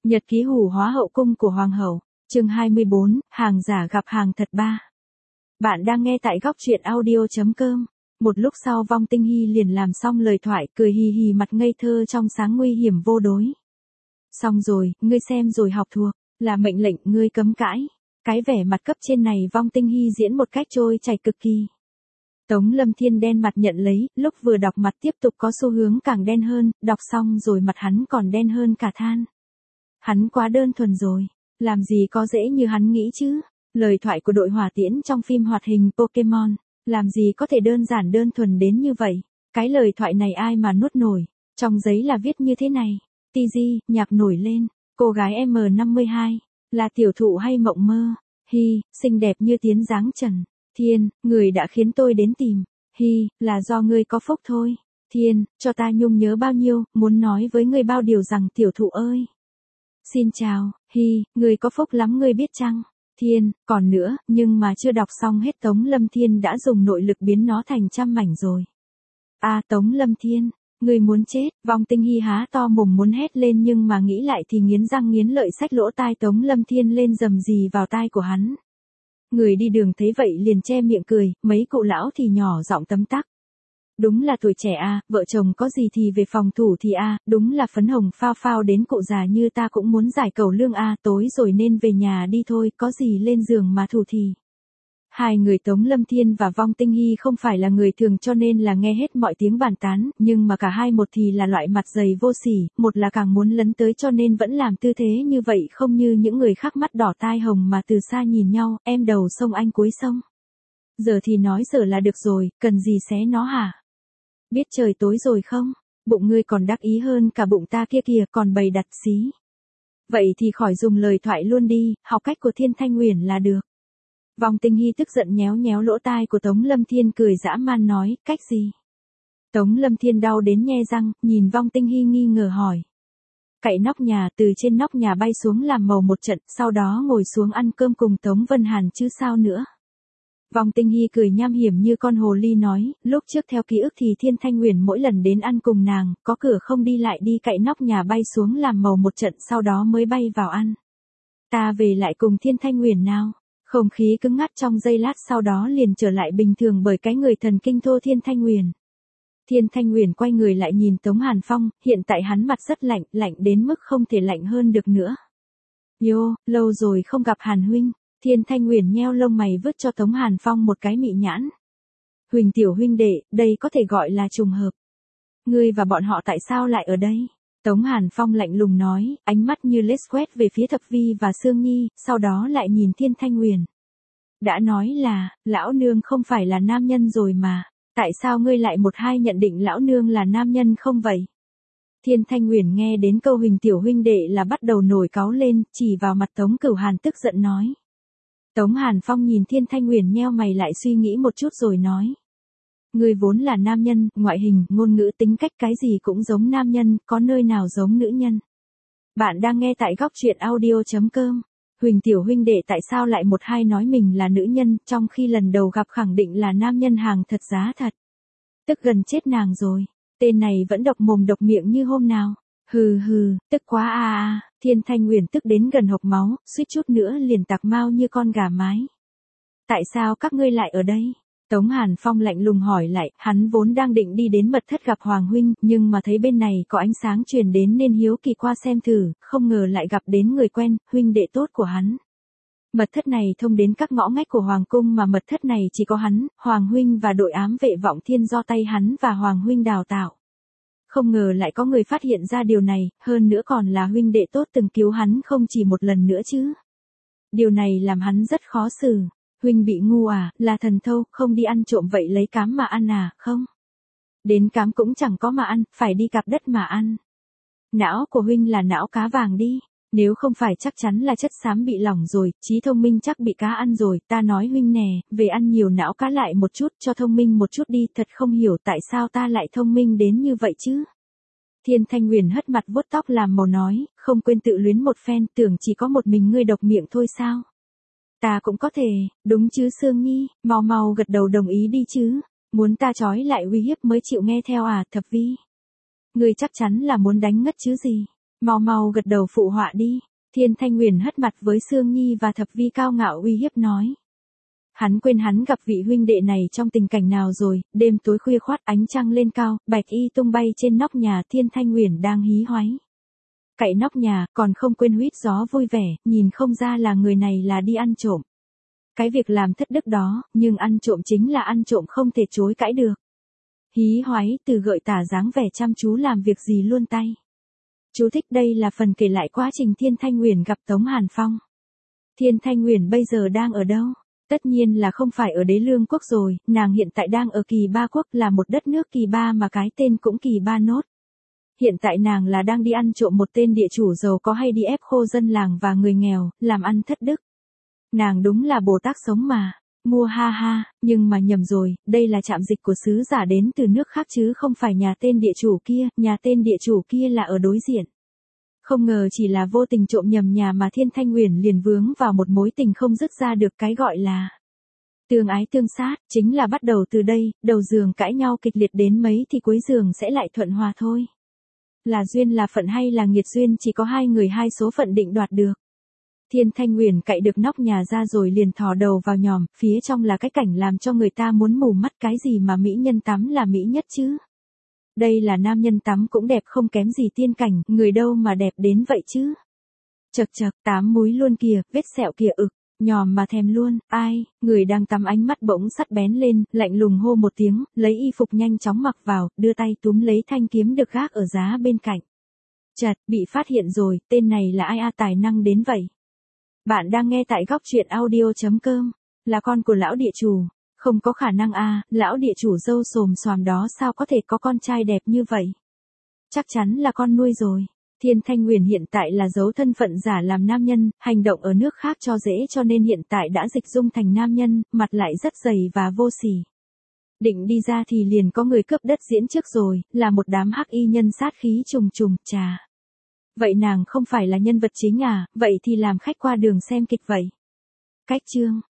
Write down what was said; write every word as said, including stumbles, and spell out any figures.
Nhật ký hủ hóa hậu cung của Hoàng hậu, chương hai mươi bốn, hàng giả gặp hàng thật ba. Bạn đang nghe tại góc truyện audio.com. Một lúc sau Vong Tinh Hy liền làm xong lời thoại, cười hì hì mặt ngây thơ trong sáng nguy hiểm vô đối. Xong rồi, ngươi xem rồi học thuộc, là mệnh lệnh ngươi cấm cãi. Cái vẻ mặt cấp trên này Vong Tinh Hy diễn một cách trôi chảy cực kỳ. Tống Lâm Thiên đen mặt nhận lấy, lúc vừa đọc mặt tiếp tục có xu hướng càng đen hơn, đọc xong rồi mặt hắn còn đen hơn cả than. Hắn quá đơn thuần rồi, làm gì có dễ như hắn nghĩ chứ. Lời thoại của đội hỏa tiễn trong phim hoạt hình Pokemon, làm gì có thể đơn giản đơn thuần đến như vậy. Cái lời thoại này ai mà nuốt nổi, trong giấy là viết như thế này. tê giê, nhạc nổi lên, cô gái em năm mươi hai, là tiểu thụ hay mộng mơ. Hi, xinh đẹp như tiến dáng trần. Thiên, người đã khiến tôi đến tìm. Hi, là do ngươi có phúc thôi. Thiên, cho ta nhung nhớ bao nhiêu, muốn nói với ngươi bao điều rằng tiểu thụ ơi. Xin chào, Hi, người có phúc lắm ngươi biết chăng? Thiên, còn nữa, nhưng mà chưa đọc xong hết Tống Lâm Thiên đã dùng nội lực biến nó thành trăm mảnh rồi. À Tống Lâm Thiên, ngươi muốn chết, Vong Tinh Hy há to mồm muốn hét lên nhưng mà nghĩ lại thì nghiến răng nghiến lợi xách lỗ tai Tống Lâm Thiên lên rầm rì vào tai của hắn. Người đi đường thấy vậy liền che miệng cười, mấy cụ lão thì nhỏ giọng tấm tắc. Đúng là tuổi trẻ a, vợ chồng có gì thì về phòng thủ thì a, đúng là phấn hồng phao phao đến cụ già như ta cũng muốn giải cầu lương a, tối rồi nên về nhà đi thôi, có gì lên giường mà thủ thì. Hai người Tống Lâm Thiên và Vong Tinh Hy không phải là người thường cho nên là nghe hết mọi tiếng bàn tán, nhưng mà cả hai một thì là loại mặt dày vô sỉ, một là càng muốn lấn tới cho nên vẫn làm tư thế như vậy không như những người khác mắt đỏ tai hồng mà từ xa nhìn nhau, em đầu sông anh cuối sông. Giờ thì nói giờ là được rồi, cần gì xé nó hả? Biết trời tối rồi không? Bụng ngươi còn đắc ý hơn cả bụng ta kia kìa còn bày đặt xí. Vậy thì khỏi dùng lời thoại luôn đi, học cách của Thiên Thanh Huyền là được. Vong Tinh Hy tức giận nhéo nhéo lỗ tai của Tống Lâm Thiên cười dã man nói, cách gì? Tống Lâm Thiên đau đến nhe răng, nhìn Vong Tinh Hy nghi ngờ hỏi. Cậy nóc nhà, từ trên nóc nhà bay xuống làm màu một trận, sau đó ngồi xuống ăn cơm cùng Tống Vân Hàn chứ sao nữa. Vong Tinh Hy cười nham hiểm như con hồ ly nói, lúc trước theo ký ức thì Thiên Thanh Huyền mỗi lần đến ăn cùng nàng, có cửa không đi lại đi cậy nóc nhà bay xuống làm màu một trận sau đó mới bay vào ăn. Ta về lại cùng Thiên Thanh Huyền nào. Không khí cứng ngắt trong giây lát sau đó liền trở lại bình thường bởi cái người thần kinh thô Thiên Thanh Huyền. Thiên Thanh Huyền quay người lại nhìn Tống Hàn Phong, hiện tại hắn mặt rất lạnh, lạnh đến mức không thể lạnh hơn được nữa. Yo, lâu rồi không gặp Hàn huynh. Thiên Thanh Huyền nheo lông mày vứt cho Tống Hàn Phong một cái mị nhãn. Huỳnh tiểu huynh đệ, đây có thể gọi là trùng hợp. Ngươi và bọn họ tại sao lại ở đây? Tống Hàn Phong lạnh lùng nói, ánh mắt như lết quét về phía Thập Vi và Sương Nhi, sau đó lại nhìn Thiên Thanh Huyền. Đã nói là, lão nương không phải là nam nhân rồi mà, tại sao ngươi lại một hai nhận định lão nương là nam nhân không vậy? Thiên Thanh Huyền nghe đến câu Huỳnh tiểu huynh đệ là bắt đầu nổi cáu lên, chỉ vào mặt Tống Cửu Hàn tức giận nói. Tống Hàn Phong nhìn Thiên Thanh Huyền nheo mày lại suy nghĩ một chút rồi nói. Ngươi vốn là nam nhân, ngoại hình, ngôn ngữ tính cách cái gì cũng giống nam nhân, có nơi nào giống nữ nhân. Bạn đang nghe tại góc truyện audio.com. Huỳnh tiểu huynh đệ tại sao lại một hai nói mình là nữ nhân, trong khi lần đầu gặp khẳng định là nam nhân hàng thật giá thật. Tức gần chết nàng rồi, tên này vẫn độc mồm độc miệng như hôm nào. Hừ hừ, tức quá a a, Thiên Thanh Huyền tức đến gần hộc máu, suýt chút nữa liền tạc mau như con gà mái. Tại sao các ngươi lại ở đây? Tống Hàn Phong lạnh lùng hỏi lại, hắn vốn đang định đi đến mật thất gặp Hoàng huynh, nhưng mà thấy bên này có ánh sáng truyền đến nên hiếu kỳ qua xem thử, không ngờ lại gặp đến người quen, huynh đệ tốt của hắn. Mật thất này thông đến các ngõ ngách của Hoàng cung mà mật thất này chỉ có hắn, Hoàng huynh và đội ám vệ Vọng Thiên do tay hắn và Hoàng huynh đào tạo. Không ngờ lại có người phát hiện ra điều này, hơn nữa còn là huynh đệ tốt từng cứu hắn không chỉ một lần nữa chứ. Điều này làm hắn rất khó xử. Huynh bị ngu à, là thần thâu, không đi ăn trộm vậy lấy cám mà ăn à, không? Đến cám cũng chẳng có mà ăn, phải đi cạp đất mà ăn. Não của huynh là não cá vàng đi, nếu không phải chắc chắn là chất xám bị lỏng rồi, trí thông minh chắc bị cá ăn rồi, ta nói huynh nè, về ăn nhiều não cá lại một chút, cho thông minh một chút đi, thật không hiểu tại sao ta lại thông minh đến như vậy chứ. Thiên Thanh Huyền hất mặt vuốt tóc làm màu nói, không quên tự luyến một phen, tưởng chỉ có một mình ngươi độc miệng thôi sao? Ta cũng có thể, đúng chứ Sương Nhi, mau mau gật đầu đồng ý đi chứ, muốn ta trói lại uy hiếp mới chịu nghe theo à, Thập Vi. Ngươi chắc chắn là muốn đánh ngất chứ gì. Mau mau gật đầu phụ họa đi. Thiên Thanh Nguyền hất mặt với Sương Nhi và Thập Vi cao ngạo uy hiếp nói. Hắn quên hắn gặp vị huynh đệ này trong tình cảnh nào rồi, đêm tối khuya khoắt ánh trăng lên cao, bạch y tung bay trên nóc nhà. Thiên Thanh Nguyền đang hí hoáy cậy nóc nhà, còn không quên huýt gió vui vẻ, nhìn không ra là người này là đi ăn trộm. Cái việc làm thất đức đó, nhưng ăn trộm chính là ăn trộm không thể chối cãi được. Hí hoáy từ gợi tả dáng vẻ chăm chú làm việc gì luôn tay. Chú thích đây là phần kể lại quá trình Thiên Thanh Nguyền gặp Tống Hàn Phong. Thiên Thanh Nguyền bây giờ đang ở đâu? Tất nhiên là không phải ở Đế Lương Quốc rồi, nàng hiện tại đang ở Kỳ Ba Quốc, là một đất nước kỳ ba mà cái tên cũng kỳ ba nốt. Hiện tại nàng là đang đi ăn trộm một tên địa chủ giàu có hay đi ép khô dân làng và người nghèo, làm ăn thất đức. Nàng đúng là Bồ Tát sống mà. Mua ha ha, nhưng mà nhầm rồi, đây là trạm dịch của sứ giả đến từ nước khác chứ không phải nhà tên địa chủ kia, nhà tên địa chủ kia là ở đối diện. Không ngờ chỉ là vô tình trộm nhầm nhà mà Thiên Thanh Nguyền liền vướng vào một mối tình không dứt ra được, cái gọi là tương ái tương sát, chính là bắt đầu từ đây, đầu giường cãi nhau kịch liệt đến mấy thì cuối giường sẽ lại thuận hòa thôi. Là duyên là phận hay là nghiệt duyên chỉ có hai người hai số phận định đoạt được. Thiên Thanh Nguyền cậy được nóc nhà ra rồi liền thò đầu vào nhòm, phía trong là cái cảnh làm cho người ta muốn mù mắt, cái gì mà mỹ nhân tắm là mỹ nhất chứ. Đây là nam nhân tắm cũng đẹp không kém gì tiên cảnh, người đâu mà đẹp đến vậy chứ. Chật chật, tám múi luôn kìa, vết sẹo kìa ực, nhòm mà thèm luôn, ai, người đang tắm ánh mắt bỗng sắt bén lên, lạnh lùng hô một tiếng, lấy y phục nhanh chóng mặc vào, đưa tay túm lấy thanh kiếm được gác ở giá bên cạnh. Chật, bị phát hiện rồi, tên này là ai a tài năng đến vậy. Bạn đang nghe tại góc truyện audio chấm com, là con của lão địa chủ, không có khả năng a, lão địa chủ râu xồm xoàm đó sao có thể có con trai đẹp như vậy. Chắc chắn là con nuôi rồi. Thiên Thanh Nguyền hiện tại là giấu thân phận giả làm nam nhân, hành động ở nước khác cho dễ cho nên hiện tại đã dịch dung thành nam nhân, mặt lại rất dày và vô sỉ. Định đi ra thì liền có người cướp đất diễn trước rồi, là một đám hắc y nhân sát khí trùng trùng, chà. Vậy nàng không phải là nhân vật chính à, vậy thì làm khách qua đường xem kịch vậy. Cách chương